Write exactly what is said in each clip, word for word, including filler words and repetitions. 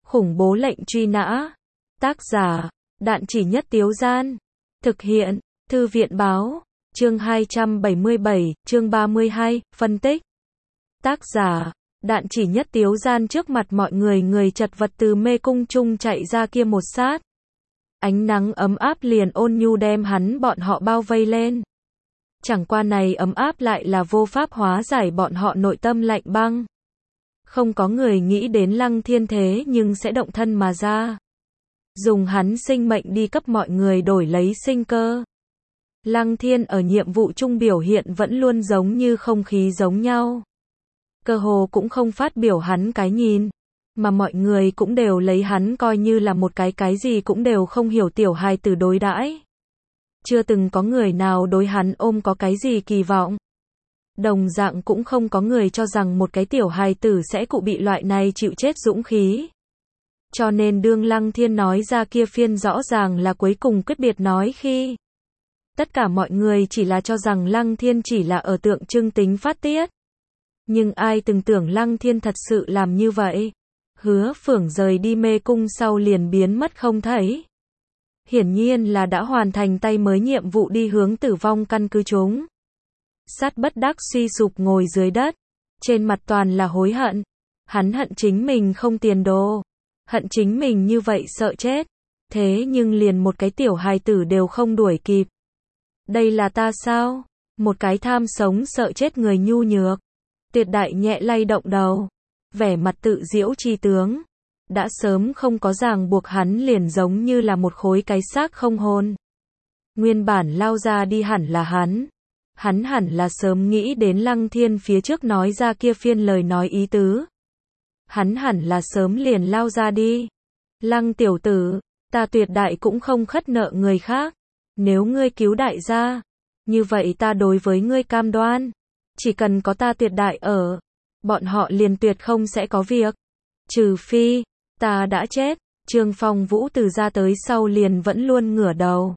Khủng bố lệnh truy nã. Tác giả, Đạn Chỉ Nhất Tiếu Gian. Thực hiện, Thư viện Báo. Chương hai trăm bảy mươi bảy, chương ba mươi hai, phân tích. Tác giả, Đạn Chỉ Nhất Tiếu Gian. Trước mặt mọi người, người chật vật từ mê cung chung chạy ra kia một sát. Ánh nắng ấm áp liền ôn nhu đem hắn bọn họ bao vây lên. Chẳng qua này ấm áp lại là vô pháp hóa giải bọn họ nội tâm lạnh băng. Không có người nghĩ đến Lăng Thiên thế nhưng sẽ động thân mà ra. Dùng hắn sinh mệnh đi cấp mọi người đổi lấy sinh cơ. Lăng Thiên ở nhiệm vụ chung biểu hiện vẫn luôn giống như không khí giống nhau. Cơ hồ cũng không phát biểu hắn cái nhìn. Mà mọi người cũng đều lấy hắn coi như là một cái cái gì cũng đều không hiểu tiểu hài tử đối đãi. Chưa từng có người nào đối hắn ôm có cái gì kỳ vọng. Đồng dạng cũng không có người cho rằng một cái tiểu hài tử sẽ cụ bị loại này chịu chết dũng khí. Cho nên đương Lăng Thiên nói ra kia phiên rõ ràng là cuối cùng quyết biệt nói khi. Tất cả mọi người chỉ là cho rằng Lăng Thiên chỉ là ở tượng trưng tính phát tiết. Nhưng ai từng tưởng Lăng Thiên thật sự làm như vậy. Hứa Phưởng rời đi mê cung sau liền biến mất không thấy. Hiển nhiên là đã hoàn thành tay mới nhiệm vụ đi hướng tử vong căn cứ chúng. Sát bất đắc suy sụp ngồi dưới đất. Trên mặt toàn là hối hận. Hắn hận chính mình không tiền đồ. Hận chính mình như vậy sợ chết. Thế nhưng liền một cái tiểu hài tử đều không đuổi kịp. Đây là ta sao? Một cái tham sống sợ chết người nhu nhược. Tuyệt đại nhẹ lay động đầu. Vẻ mặt tự diễu chi tướng. Đã sớm không có ràng buộc hắn liền giống như là một khối cái xác không hồn. Nguyên bản lao ra đi hẳn là hắn. Hắn hẳn là sớm nghĩ đến Lăng Thiên phía trước nói ra kia phiên lời nói ý tứ. Hắn hẳn là sớm liền lao ra đi. Lăng tiểu tử, ta tuyệt đại cũng không khất nợ người khác. Nếu ngươi cứu đại gia, như vậy ta đối với ngươi cam đoan. Chỉ cần có ta tuyệt đại ở, bọn họ liền tuyệt không sẽ có việc. Trừ phi, ta đã chết. Trương Phong Vũ từ ra tới sau liền vẫn luôn ngửa đầu.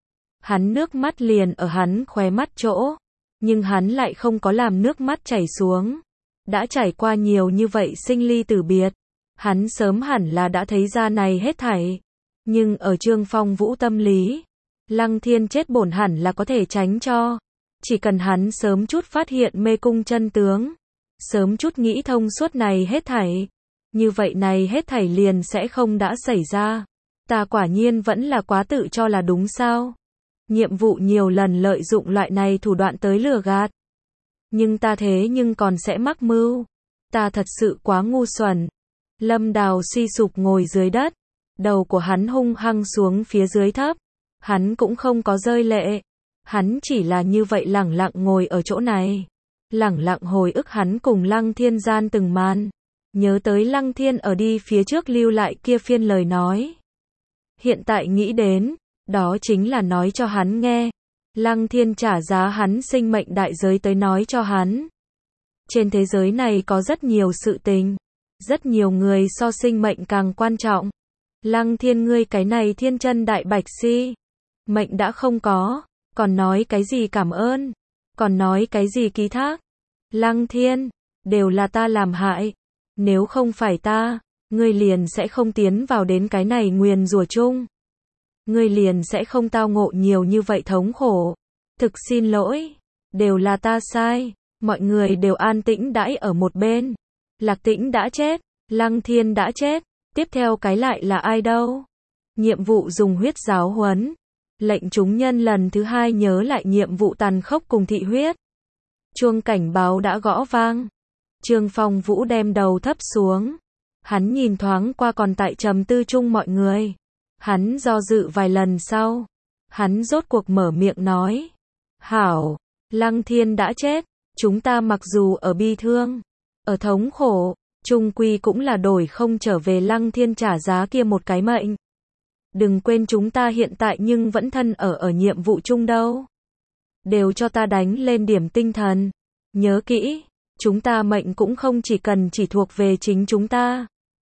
Hắn nước mắt liền ở hắn khóe mắt chỗ. Nhưng hắn lại không có làm nước mắt chảy xuống. Đã trải qua nhiều như vậy sinh ly tử biệt. Hắn sớm hẳn là đã thấy ra này hết thảy. Nhưng ở Trương Phong Vũ tâm lý, Lăng Thiên chết bổn hẳn là có thể tránh cho. Chỉ cần hắn sớm chút phát hiện mê cung chân tướng. Sớm chút nghĩ thông suốt này hết thảy. Như vậy này hết thảy liền sẽ không đã xảy ra. Ta quả nhiên vẫn là quá tự cho là đúng sao. Nhiệm vụ nhiều lần lợi dụng loại này thủ đoạn tới lừa gạt. Nhưng ta thế nhưng còn sẽ mắc mưu. Ta thật sự quá ngu xuẩn. Lâm Đào suy sụp ngồi dưới đất. Đầu của hắn hung hăng xuống phía dưới thấp. Hắn cũng không có rơi lệ. Hắn chỉ là như vậy lẳng lặng ngồi ở chỗ này. Lẳng lặng hồi ức hắn cùng Lăng Thiên gian từng màn. Nhớ tới Lăng Thiên ở đi phía trước lưu lại kia phiên lời nói. Hiện tại nghĩ đến, đó chính là nói cho hắn nghe. Lăng Thiên trả giá hắn sinh mệnh đại giới tới nói cho hắn. Trên thế giới này có rất nhiều sự tình. Rất nhiều người so sinh mệnh càng quan trọng. Lăng Thiên ngươi cái này thiên chân đại bạch si. Mệnh đã không có. Còn nói cái gì cảm ơn. Còn nói cái gì ký thác. Lăng Thiên, đều là ta làm hại. Nếu không phải ta, ngươi liền sẽ không tiến vào đến cái này nguyền rủa chung. Ngươi liền sẽ không tao ngộ nhiều như vậy thống khổ. Thực xin lỗi, đều là ta sai. Mọi người đều an tĩnh đãi ở một bên. Lạc Tĩnh đã chết, Lăng Thiên đã chết, tiếp theo cái lại là ai đâu? Nhiệm vụ dùng huyết giáo huấn. Lệnh chúng nhân lần thứ hai nhớ lại nhiệm vụ tàn khốc cùng thị huyết. Chuông cảnh báo đã gõ vang. Trương Phong Vũ đem đầu thấp xuống. Hắn nhìn thoáng qua còn tại trầm tư chung mọi người. Hắn do dự vài lần sau. Hắn rốt cuộc mở miệng nói. Hảo, Lăng Thiên đã chết. Chúng ta mặc dù ở bi thương, ở thống khổ, chung quy cũng là đổi không trở về Lăng Thiên trả giá kia một cái mệnh. Đừng quên chúng ta hiện tại nhưng vẫn thân ở ở nhiệm vụ chung đâu. Đều cho ta đánh lên điểm tinh thần. Nhớ kỹ, chúng ta mệnh cũng không chỉ cần chỉ thuộc về chính chúng ta.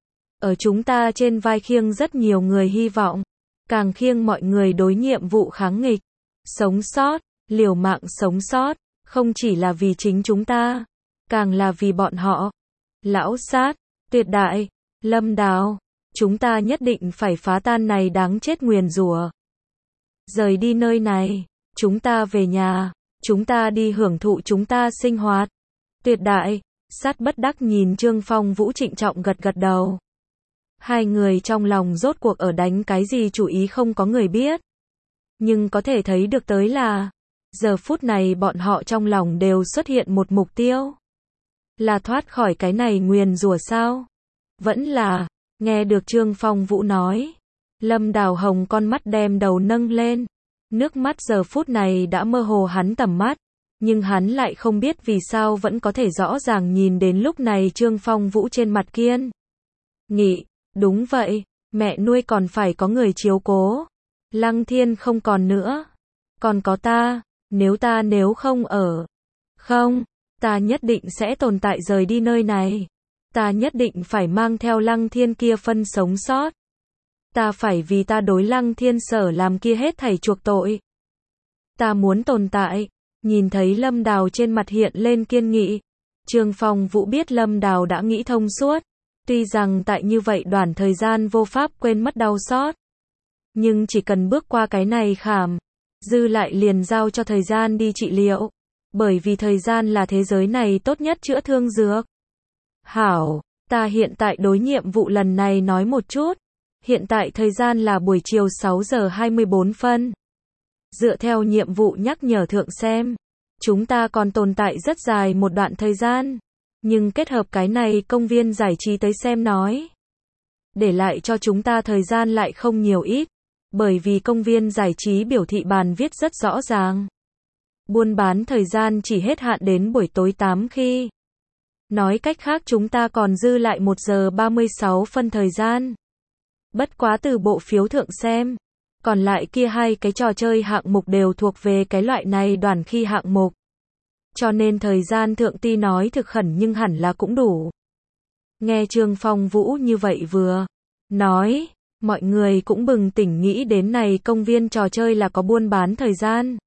Ở chúng ta trên vai khiêng rất nhiều người hy vọng. Càng khiêng mọi người đối nhiệm vụ kháng nghịch. Sống sót, liều mạng sống sót. Không chỉ là vì chính chúng ta. Càng là vì bọn họ. Lão Sát, Tuyệt Đại, Lâm Đào, Chúng ta nhất định phải phá tan này đáng chết nguyền rủa. Rời đi nơi này, chúng ta về nhà, chúng ta đi hưởng thụ chúng ta sinh hoạt. Tuyệt đại, Sát bất đắc nhìn Trương Phong Vũ trịnh trọng gật gật đầu. Hai người trong lòng rốt cuộc ở đánh cái gì chủ ý không có người biết. Nhưng có thể thấy được tới là, giờ phút này bọn họ trong lòng đều xuất hiện một mục tiêu. Là thoát khỏi cái này nguyền rủa sao? Vẫn là, nghe được Trương Phong Vũ nói. Lâm Đào Hồng con mắt đem đầu nâng lên. Nước mắt giờ phút này đã mơ hồ hắn tầm mắt. Nhưng hắn lại không biết vì sao vẫn có thể rõ ràng nhìn đến lúc này Trương Phong Vũ trên mặt kiên nghị. Đúng vậy, mẹ nuôi còn phải có người chiếu cố. Lăng Thiên không còn nữa. Còn có ta, nếu ta nếu không ở. Không, ta nhất định sẽ tồn tại rời đi nơi này. Ta nhất định phải mang theo Lăng Thiên kia phân sống sót. Ta phải vì ta đối Lăng Thiên sở làm kia hết thảy chuộc tội. Ta muốn tồn tại. Nhìn thấy Lâm Đào trên mặt hiện lên kiên nghị. Trương Phong Vũ biết Lâm Đào đã nghĩ thông suốt. Tuy rằng tại như vậy đoạn thời gian vô pháp quên mất đau xót. Nhưng chỉ cần bước qua cái này khảm. Dư lại liền giao cho thời gian đi trị liệu. Bởi vì thời gian là thế giới này tốt nhất chữa thương dược. Hảo, ta hiện tại đối nhiệm vụ lần này nói một chút. Hiện tại thời gian là buổi chiều sáu giờ hai mươi bốn phân. Dựa theo nhiệm vụ nhắc nhở thượng xem. Chúng ta còn tồn tại rất dài một đoạn thời gian. Nhưng kết hợp cái này công viên giải trí tới xem nói. Để lại cho chúng ta thời gian lại không nhiều ít. Bởi vì công viên giải trí biểu thị bàn viết rất rõ ràng. Buôn bán thời gian chỉ hết hạn đến buổi tối tám khi. Nói cách khác chúng ta còn dư lại một giờ ba mươi sáu phân thời gian. Bất quá từ bộ phiếu thượng xem. Còn lại kia hai cái trò chơi hạng mục đều thuộc về cái loại này đoàn khi hạng mục. Cho nên thời gian thượng ti nói thực khẩn nhưng hẳn là cũng đủ. Nghe Trương Phong Vũ như vậy vừa nói, mọi người cũng bừng tỉnh nghĩ đến này công viên trò chơi là có buôn bán thời gian.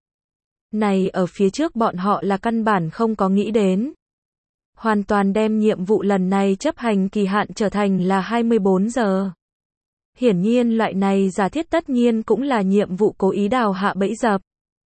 Này ở phía trước bọn họ là căn bản không có nghĩ đến. Hoàn toàn đem nhiệm vụ lần này chấp hành kỳ hạn trở thành là hai mươi bốn giờ. Hiển nhiên loại này giả thiết tất nhiên cũng là nhiệm vụ cố ý đào hạ bẫy dập.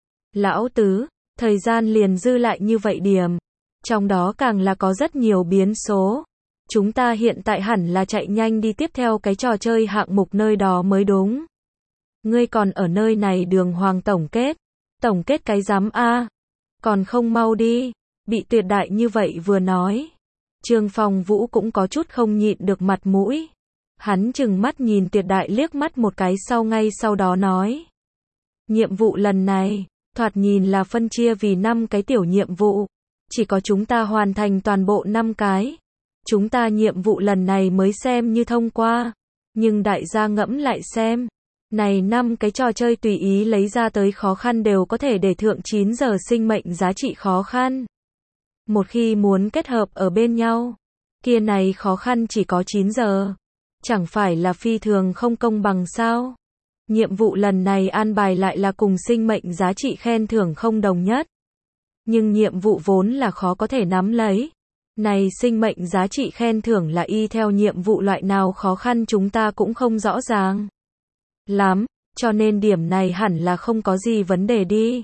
Lão tứ, thời gian liền dư lại như vậy điểm. Trong đó càng là có rất nhiều biến số. Chúng ta hiện tại hẳn là chạy nhanh đi tiếp theo cái trò chơi hạng mục nơi đó mới đúng. Ngươi còn ở nơi này đường hoàng tổng kết. Tổng kết cái giám A. Còn không mau đi. Bị Tuyệt đại như vậy vừa nói. Trương Phong Vũ cũng có chút không nhịn được mặt mũi. Hắn chừng mắt nhìn Tuyệt đại liếc mắt một cái sau ngay sau đó nói. Nhiệm vụ lần này, thoạt nhìn là phân chia vì năm cái tiểu nhiệm vụ. Chỉ có chúng ta hoàn thành toàn bộ năm cái. Chúng ta nhiệm vụ lần này mới xem như thông qua. Nhưng đại gia ngẫm lại xem. Này năm cái trò chơi tùy ý lấy ra tới khó khăn đều có thể để thượng chín giờ sinh mệnh giá trị khó khăn. Một khi muốn kết hợp ở bên nhau. Kia này khó khăn chỉ có chín giờ. Chẳng phải là phi thường không công bằng sao? Nhiệm vụ lần này an bài lại là cùng sinh mệnh giá trị khen thưởng không đồng nhất. Nhưng nhiệm vụ vốn là khó có thể nắm lấy. Này sinh mệnh giá trị khen thưởng là y theo nhiệm vụ loại nào khó khăn chúng ta cũng không rõ ràng lắm, cho nên điểm này hẳn là không có gì vấn đề đi.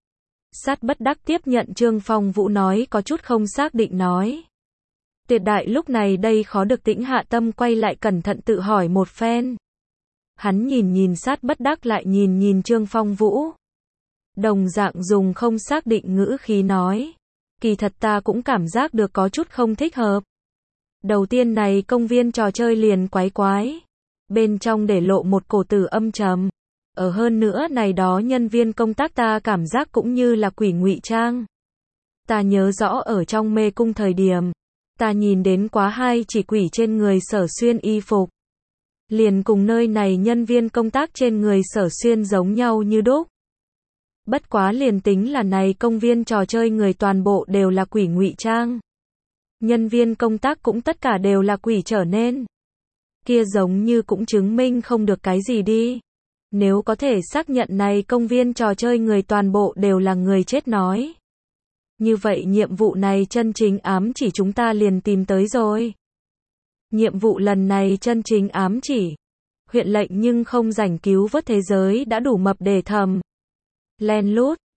Sát bất đắc tiếp nhận Trương Phong Vũ nói có chút không xác định nói. Tuyệt đại lúc này đây khó được tĩnh hạ tâm quay lại cẩn thận tự hỏi một phen. Hắn nhìn nhìn sát bất đắc lại nhìn nhìn Trương Phong Vũ. Đồng dạng dùng không xác định ngữ khí nói. Kỳ thật ta cũng cảm giác được có chút không thích hợp. Đầu tiên này công viên trò chơi liền quái quái. Bên trong để lộ một cổ tử âm trầm. Ở hơn nữa này đó nhân viên công tác ta cảm giác cũng như là quỷ ngụy trang. Ta nhớ rõ ở trong mê cung thời điểm. Ta nhìn đến quá hai chỉ quỷ trên người Sở Xuyên y phục. Liền cùng nơi này nhân viên công tác trên người Sở Xuyên giống nhau như đúc. Bất quá liền tính là này công viên trò chơi người toàn bộ đều là quỷ ngụy trang. Nhân viên công tác cũng tất cả đều là quỷ trở nên. Kia giống như cũng chứng minh không được cái gì đi. Nếu có thể xác nhận này công viên trò chơi người toàn bộ đều là người chết nói. Như vậy nhiệm vụ này chân chính ám chỉ chúng ta liền tìm tới rồi. Nhiệm vụ lần này chân chính ám chỉ huyện lệnh nhưng không rảnh cứu vớt thế giới đã đủ mập để thầm len lút.